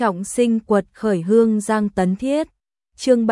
Trọng sinh quật khởi Hương Giang Tấn Thiết. Chương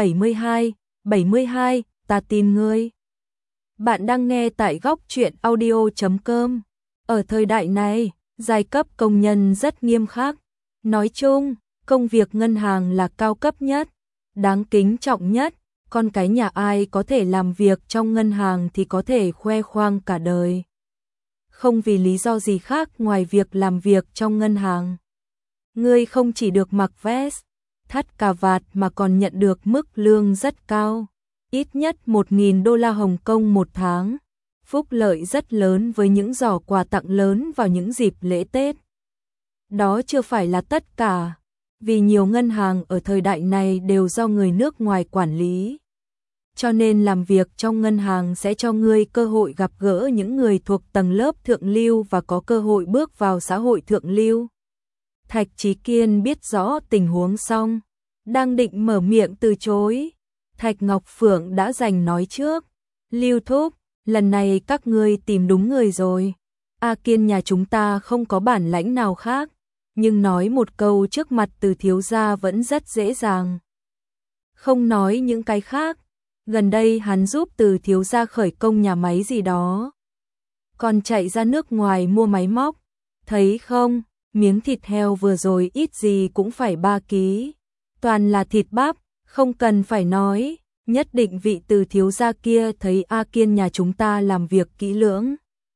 72, ta tin ngươi. Bạn đang nghe tại góc truyện audio.com. Ở thời đại này, giai cấp công nhân rất nghiêm khắc. Nói chung, công việc ngân hàng là cao cấp nhất, đáng kính trọng nhất. Con cái nhà ai có thể làm việc trong ngân hàng thì có thể khoe khoang cả đời. Không vì lý do gì khác ngoài việc làm việc trong ngân hàng. Ngươi không chỉ được mặc vest, thắt cà vạt mà còn nhận được mức lương rất cao, ít nhất 1.000 đô la Hồng Kông một tháng. Phúc lợi rất lớn với những giỏ quà tặng lớn vào những dịp lễ Tết. Đó chưa phải là tất cả, vì nhiều ngân hàng ở thời đại này đều do người nước ngoài quản lý. Cho nên làm việc trong ngân hàng sẽ cho ngươi cơ hội gặp gỡ những người thuộc tầng lớp thượng lưu và có cơ hội bước vào xã hội thượng lưu. Thạch Chí Kiên biết rõ tình huống xong, đang định mở miệng từ chối. Thạch Ngọc Phượng đã giành nói trước. Lưu thúc, lần này các ngươi tìm đúng người rồi. A Kiên nhà chúng ta không có bản lãnh nào khác, nhưng nói một câu trước mặt Từ thiếu gia vẫn rất dễ dàng. Không nói những cái khác, gần đây hắn giúp Từ thiếu gia khởi công nhà máy gì đó. Còn chạy ra nước ngoài mua máy móc, thấy không? Miếng thịt heo vừa rồi ít gì cũng phải 3 ký, toàn là thịt bắp, không cần phải nói, nhất định vị Từ thiếu gia kia thấy A Kiên nhà chúng ta làm việc kỹ lưỡng,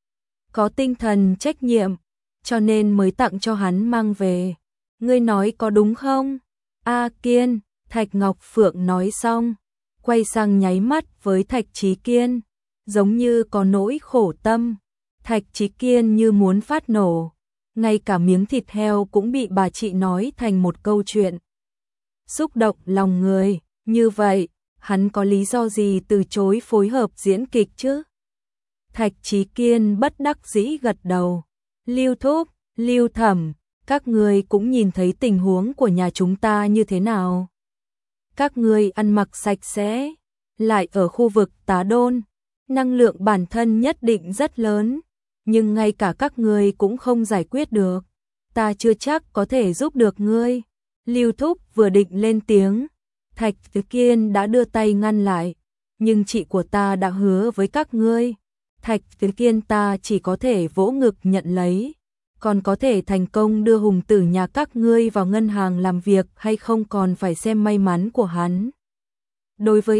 có tinh thần trách nhiệm, cho nên mới tặng cho hắn mang về. Ngươi nói có đúng không? A Kiên, Thạch Ngọc Phượng nói xong, quay sang nháy mắt với Thạch Chí Kiên, giống như có nỗi khổ tâm. Thạch Chí Kiên như muốn phát nổ. Ngay cả miếng thịt heo cũng bị bà chị nói thành một câu chuyện xúc động lòng người, như vậy, hắn có lý do gì từ chối phối hợp diễn kịch chứ? Thạch Chí Kiên bất đắc dĩ gật đầu. Lưu thúc, Lưu thẩm, các ngươi cũng nhìn thấy tình huống của nhà chúng ta như thế nào. Các ngươi ăn mặc sạch sẽ, lại ở khu vực Tá Đôn, năng lượng bản thân nhất định rất lớn. Nhưng ngay cả các ngươi cũng không giải quyết được, ta chưa chắc có thể giúp được ngươi. Lưu thúc vừa định lên tiếng, Thạch Chí Kiên đã đưa tay ngăn lại. Nhưng chị của ta đã hứa với các ngươi. Thạch Chí Kiên ta chỉ có thể vỗ ngực nhận lấy. Còn có thể thành công đưa hùng tử nhà các ngươi vào ngân hàng làm việc hay không còn phải xem may mắn của hắn. Đối với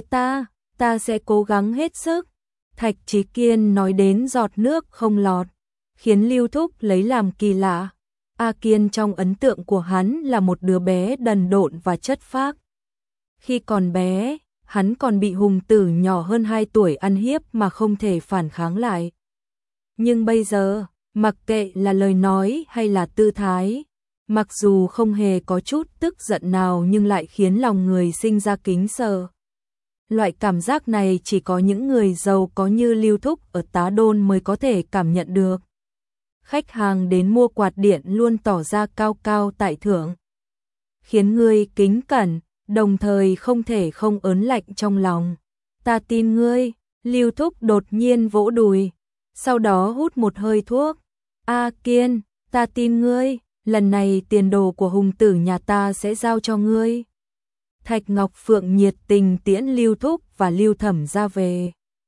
ta sẽ cố gắng hết sức. Thạch Chí Kiên nói đến giọt nước không lọt, khiến Lưu thúc lấy làm kỳ lạ. A Kiên trong ấn tượng của hắn là một đứa bé đần độn và chất phác. Khi còn bé, hắn còn bị hùng tử nhỏ hơn 2 tuổi ăn hiếp mà không thể phản kháng lại. Nhưng bây giờ, mặc kệ là lời nói hay là tư thái, mặc dù không hề có chút tức giận nào nhưng lại khiến lòng người sinh ra kính sợ. Loại cảm giác này chỉ có những người giàu có như Lưu thúc ở Tá Đôn mới có thể cảm nhận được. Khách hàng đến mua quạt điện luôn tỏ ra cao cao tại thượng, khiến ngươi kính cẩn, đồng thời không thể không ớn lạnh trong lòng. Ta tin ngươi. Lưu thúc đột nhiên vỗ đùi, sau đó hút một hơi thuốc. A Kiên, ta tin ngươi, lần này tiền đồ của hùng tử nhà ta sẽ giao cho ngươi. Thạch Ngọc Phượng nhiệt tình tiễn Lưu thúc và Lưu thẩm ra về.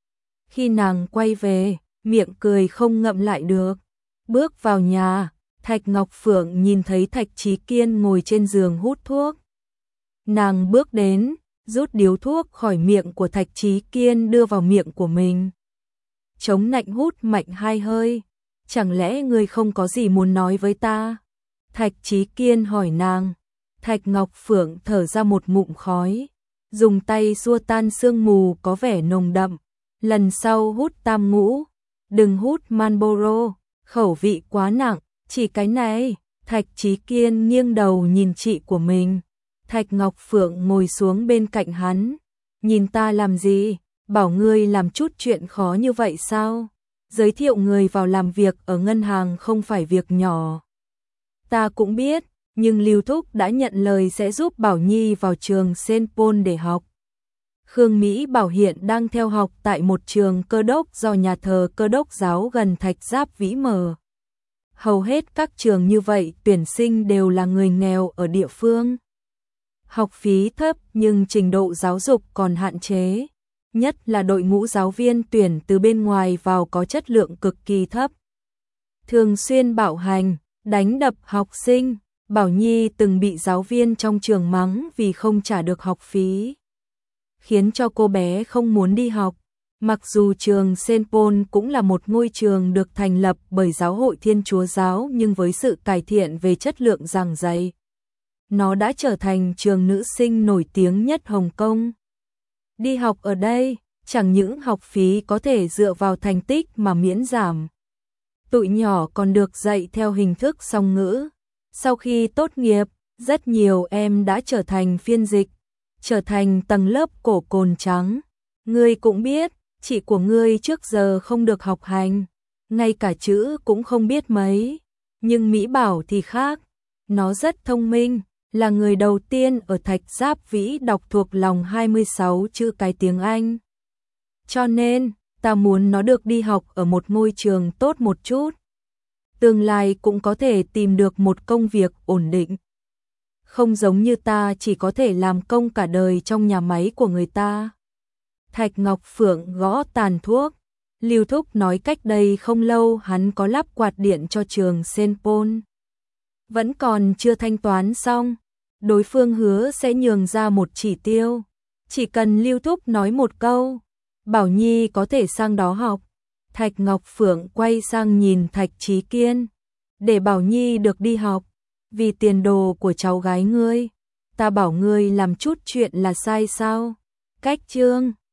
Khi nàng quay về, miệng cười không ngậm lại được. Bước vào nhà, Thạch Ngọc Phượng nhìn thấy Thạch Chí Kiên ngồi trên giường hút thuốc. Nàng bước đến, rút điếu thuốc khỏi miệng của Thạch Chí Kiên đưa vào miệng của mình. Chống nạnh hút mạnh 2 hơi. Chẳng lẽ ngươi không có gì muốn nói với ta? Thạch Chí Kiên hỏi nàng. Thạch Ngọc Phượng thở ra một ngụm khói, dùng tay xua tan sương mù có vẻ nồng đậm. Lần sau hút tam ngũ, đừng hút Marlboro, khẩu vị quá nặng, chỉ cái này. Thạch Chí Kiên nghiêng đầu nhìn chị của mình. Thạch Ngọc Phượng ngồi xuống bên cạnh hắn. Nhìn ta làm gì? Bảo ngươi làm chút chuyện khó như vậy sao? Giới thiệu người vào làm việc ở ngân hàng không phải việc nhỏ. Ta cũng biết. Nhưng Lưu thúc đã nhận lời sẽ giúp Bảo Nhi vào trường Saint Paul để học. Khương Mỹ Bảo hiện đang theo học tại một trường cơ đốc do nhà thờ cơ đốc giáo gần Thạch Giáp Vĩ mở. hầu hết các trường như vậy tuyển sinh đều là người nghèo ở địa phương. Học phí thấp nhưng trình độ giáo dục còn hạn chế, nhất là đội ngũ giáo viên tuyển từ bên ngoài vào có chất lượng cực kỳ thấp. Thường xuyên bạo hành, đánh đập học sinh, Bảo Nhi từng bị giáo viên trong trường mắng vì không trả được học phí, khiến cho cô bé không muốn đi học. Mặc dù trường Saint Paul cũng là một ngôi trường được thành lập bởi Giáo hội Thiên Chúa Giáo, nhưng với sự cải thiện về chất lượng giảng dạy, nó đã trở thành trường nữ sinh nổi tiếng nhất Hồng Kông. Đi học ở đây, chẳng những học phí có thể dựa vào thành tích mà miễn giảm, tụi nhỏ còn được dạy theo hình thức song ngữ. Sau khi tốt nghiệp, rất nhiều em đã trở thành phiên dịch, trở thành tầng lớp cổ cồn trắng. Ngươi cũng biết, chị của ngươi trước giờ không được học hành, ngay cả chữ cũng không biết mấy. Nhưng Mỹ Bảo thì khác, nó rất thông minh, là người đầu tiên ở Thạch Giáp Vĩ đọc thuộc lòng 26 chữ cái tiếng Anh. Cho nên, ta muốn nó được đi học ở một ngôi trường tốt một chút. Tương lai cũng có thể tìm được một công việc ổn định. Không giống như ta chỉ có thể làm công cả đời trong nhà máy của người ta. Thạch Ngọc Phượng gõ tàn thuốc. Lưu Thúc nói cách đây không lâu hắn có lắp quạt điện cho trường Saint Paul. Vẫn còn chưa thanh toán xong. Đối phương hứa sẽ nhường ra một chỉ tiêu. Chỉ cần Lưu Thúc nói một câu, Bảo Nhi có thể sang đó học. Thạch Ngọc Phượng quay sang nhìn Thạch Chí Kiên. Để Bảo Nhi được đi học, vì tiền đồ của cháu gái ngươi, ta bảo ngươi làm chút chuyện là sai sao? Cách chương